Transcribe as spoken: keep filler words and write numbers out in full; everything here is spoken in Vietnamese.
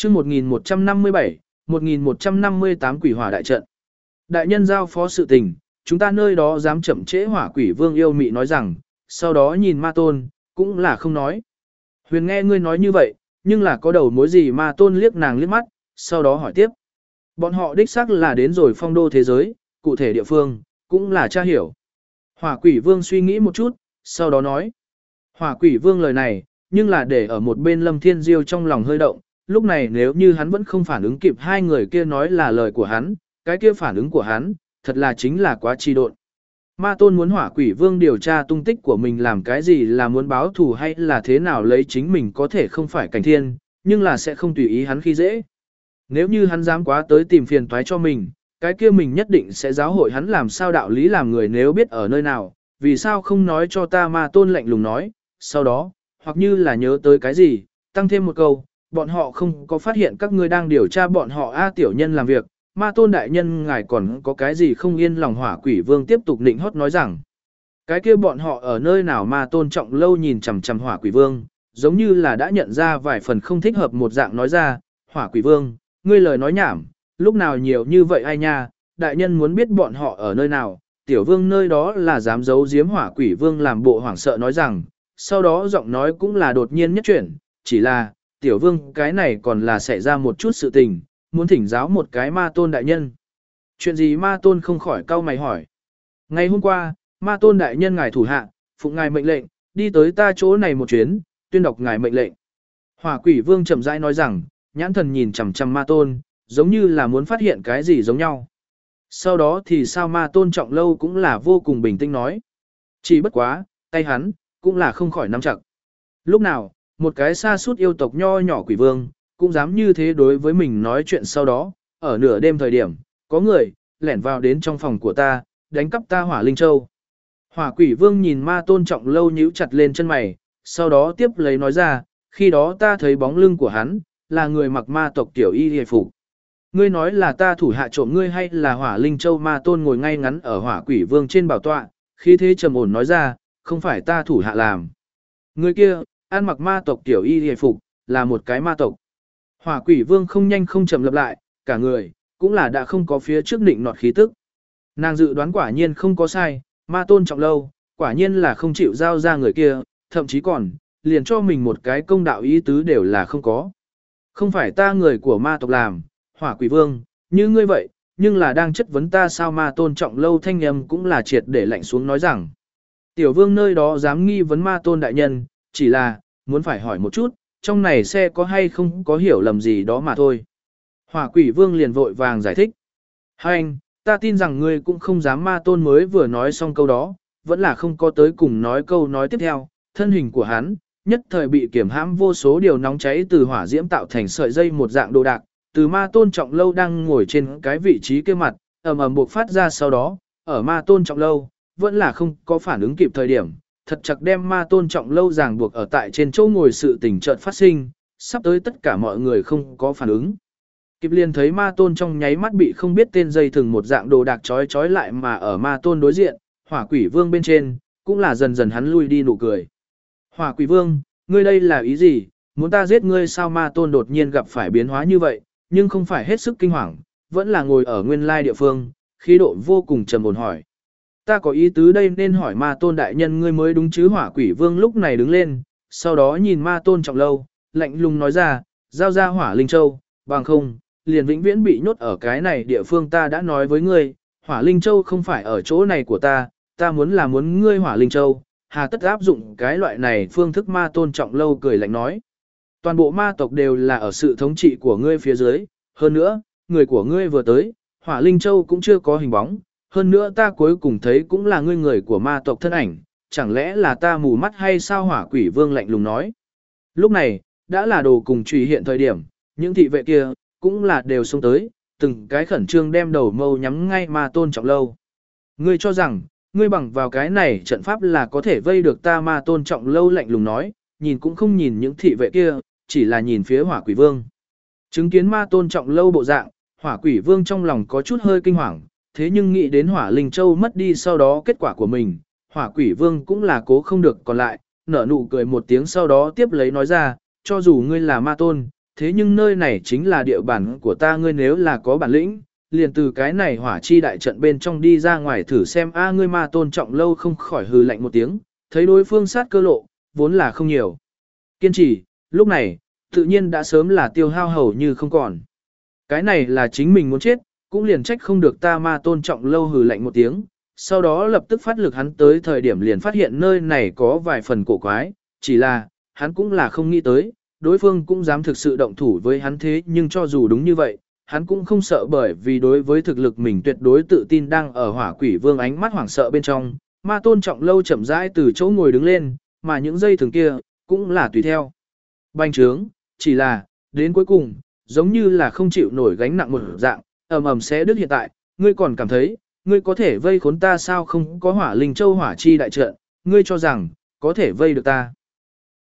chương một nghìn một trăm năm mươi bảy, một nghìn một trăm năm mươi tám quỷ hỏa đại trận. Đại nhân giao phó sự tình, chúng ta nơi đó dám chậm trễ hỏa quỷ vương yêu mị nói rằng, sau đó nhìn ma tôn, cũng là không nói. Huyền nghe ngươi nói như vậy, nhưng là có đầu mối gì ma tôn liếc nàng liếc mắt, sau đó hỏi tiếp. Bọn họ đích xác là đến rồi phong đô thế giới, cụ thể địa phương, cũng là tra hiểu. Hỏa quỷ vương suy nghĩ một chút, sau đó nói. Hỏa quỷ vương lời này, nhưng là để ở một bên Lâm Thiên Diêu trong lòng hơi động, lúc này nếu như hắn vẫn không phản ứng kịp hai người kia nói là lời của hắn, cái kia phản ứng của hắn, thật là chính là quá chi độn. Ma tôn muốn hỏa quỷ vương điều tra tung tích của mình làm cái gì, là muốn báo thù hay là thế nào lấy chính mình có thể không phải cảnh thiên, nhưng là sẽ không tùy ý hắn khi dễ. Nếu như hắn dám quá tới tìm phiền toái cho mình, cái kia mình nhất định sẽ giáo hội hắn làm sao đạo lý làm người nếu biết ở nơi nào, vì sao không nói cho ta. Ma tôn lạnh lùng nói, sau đó, hoặc như là nhớ tới cái gì, tăng thêm một câu, bọn họ không có phát hiện các ngươi đang điều tra bọn họ a tiểu nhân làm việc. Ma tôn đại nhân ngài còn có cái gì không yên lòng. Hỏa quỷ vương tiếp tục nịnh hót nói rằng, cái kia bọn họ ở nơi nào. Ma tôn trọng lâu nhìn chằm chằm hỏa quỷ vương, giống như là đã nhận ra vài phần không thích hợp một dạng nói ra, hỏa quỷ vương, ngươi lời nói nhảm, lúc nào nhiều như vậy ai nha, đại nhân muốn biết bọn họ ở nơi nào, tiểu vương nơi đó là dám giấu giếm. Hỏa quỷ vương làm bộ hoảng sợ nói rằng, sau đó giọng nói cũng là đột nhiên nhất chuyển, chỉ là, tiểu vương cái này còn là xảy ra một chút sự tình, muốn thỉnh giáo một cái ma tôn đại nhân. Chuyện gì? Ma tôn không khỏi cau mày hỏi. Ngày hôm qua, ma tôn đại nhân ngài thủ hạ, phụng ngài mệnh lệnh, đi tới ta chỗ này một chuyến, tuyên đọc ngài mệnh lệnh. Hỏa quỷ vương chậm rãi nói rằng, nhãn thần nhìn chằm chằm ma tôn, giống như là muốn phát hiện cái gì giống nhau. Sau đó thì sao? Ma tôn trọng lâu cũng là vô cùng bình tĩnh nói. Chỉ bất quá, tay hắn, cũng là không khỏi nắm chặt. Lúc nào, một cái sa sút yêu tộc nho nhỏ quỷ vương, cũng dám như thế đối với mình nói chuyện. Sau đó, ở nửa đêm thời điểm, có người, lẻn vào đến trong phòng của ta, đánh cắp ta hỏa linh châu. Hỏa quỷ vương nhìn ma tôn trọng lâu nhíu chặt lên chân mày, sau đó tiếp lấy nói ra, khi đó ta thấy bóng lưng của hắn, là người mặc ma tộc tiểu y hề phục. Ngươi nói là ta thủ hạ trộm ngươi hay là hỏa linh châu? Ma tôn ngồi ngay ngắn ở hỏa quỷ vương trên bảo tọa, khi thế trầm ổn nói ra, không phải ta thủ hạ làm. Người kia, ăn mặc ma tộc tiểu y hề phục, là một cái ma tộc. Hỏa quỷ vương không nhanh không chậm lặp lại, cả người, cũng là đã không có phía trước định nọt khí tức. Nàng dự đoán quả nhiên không có sai, ma tôn trọng lâu, quả nhiên là không chịu giao ra người kia, thậm chí còn, liền cho mình một cái công đạo ý tứ đều là không có. Không phải ta người của ma tộc làm, hỏa quỷ vương, như ngươi vậy, nhưng là đang chất vấn ta sao? Ma tôn trọng lâu thanh âm cũng là triệt để lạnh xuống nói rằng, tiểu vương nơi đó dám nghi vấn ma tôn đại nhân, chỉ là, muốn phải hỏi một chút, trong này xe có hay không có hiểu lầm gì đó mà thôi. Hỏa quỷ vương liền vội vàng giải thích. Hai anh, ta tin rằng ngươi cũng không dám. Ma tôn mới vừa nói xong câu đó, vẫn là không có tới cùng nói câu nói tiếp theo, thân hình của hắn, nhất thời bị kiểm hãm vô số điều nóng cháy từ hỏa diễm tạo thành sợi dây một dạng đồ đạc, từ ma tôn trọng lâu đang ngồi trên cái vị trí kia mặt, ầm ầm buộc phát ra. Sau đó, ở ma tôn trọng lâu, vẫn là không có phản ứng kịp thời điểm, thật chặt đem ma tôn trọng lâu ràng buộc ở tại trên chỗ ngồi. Sự tình chợt phát sinh, sắp tới tất cả mọi người không có phản ứng kịp, liền thấy ma tôn trong nháy mắt bị không biết tên dây thừng một dạng đồ đạc trói trói lại, mà ở ma tôn đối diện, hỏa quỷ vương bên trên, cũng là dần dần hắn lui đi nụ cười. Hỏa quỷ vương, ngươi đây là ý gì, muốn ta giết ngươi sao? Ma tôn đột nhiên gặp phải biến hóa như vậy, nhưng không phải hết sức kinh hoàng, vẫn là ngồi ở nguyên lai địa phương, khí độ vô cùng trầm ổn hỏi. Ta có ý tứ đây nên hỏi ma tôn đại nhân ngươi mới đúng chứ? Hỏa quỷ vương lúc này đứng lên, sau đó nhìn ma tôn trọng lâu, lạnh lùng nói ra, giao ra hỏa linh châu, bằng không, liền vĩnh viễn bị nhốt ở cái này địa phương. Ta đã nói với ngươi, hỏa linh châu không phải ở chỗ này của ta, ta muốn là muốn ngươi hỏa linh châu, hà tất áp dụng cái loại này phương thức? Ma tôn trọng lâu cười lạnh nói, toàn bộ ma tộc đều là ở sự thống trị của ngươi phía dưới, hơn nữa, người của ngươi vừa tới, hỏa linh châu cũng chưa có hình bóng, hơn nữa ta cuối cùng thấy cũng là ngươi người của ma tộc thân ảnh, chẳng lẽ là ta mù mắt hay sao? Hỏa quỷ vương lạnh lùng nói. Lúc này, đã là đồ cùng trùy hiện thời điểm, những thị vệ kia, cũng là đều xông tới, từng cái khẩn trương đem đầu mâu nhắm ngay ma tôn trọng lâu. Ngươi cho rằng, ngươi bằng vào cái này trận pháp là có thể vây được ta? Ma tôn trọng lâu lạnh lùng nói, nhìn cũng không nhìn những thị vệ kia, chỉ là nhìn phía hỏa quỷ vương. Chứng kiến ma tôn trọng lâu bộ dạng, hỏa quỷ vương trong lòng có chút hơi kinh hoàng, thế nhưng nghĩ đến hỏa linh châu mất đi sau đó kết quả của mình, hỏa quỷ vương cũng là cố không được còn lại, nở nụ cười một tiếng, sau đó tiếp lấy nói ra, cho dù ngươi là ma tôn, thế nhưng nơi này chính là địa bàn của ta, ngươi nếu là có bản lĩnh, liền từ cái này hỏa chi đại trận bên trong đi ra ngoài thử xem. A ngươi Ma Tôn Trọng Lâu không khỏi hừ lạnh một tiếng, thấy đối phương sát cơ lộ, vốn là không nhiều. Kiên trì, lúc này, tự nhiên đã sớm là tiêu hao hầu như không còn. Cái này là chính mình muốn chết, cũng liền trách không được ta. Ma Tôn Trọng Lâu hừ lạnh một tiếng, sau đó lập tức phát lực hắn tới thời điểm liền phát hiện nơi này có vài phần cổ quái, chỉ là, hắn cũng là không nghĩ tới, đối phương cũng dám thực sự động thủ với hắn thế nhưng cho dù đúng như vậy, hắn cũng không sợ bởi vì đối với thực lực mình tuyệt đối tự tin đang ở hỏa quỷ vương ánh mắt hoảng sợ bên trong. Ma Tôn Trọng Lâu chậm rãi từ chỗ ngồi đứng lên, mà những dây thường kia, cũng là tùy theo. Bành trướng, chỉ là, đến cuối cùng, giống như là không chịu nổi gánh nặng một dạng, ầm ầm sẽ đứt hiện tại, ngươi còn cảm thấy, ngươi có thể vây khốn ta sao? Không có hỏa linh châu hỏa chi đại trận, ngươi cho rằng, có thể vây được ta.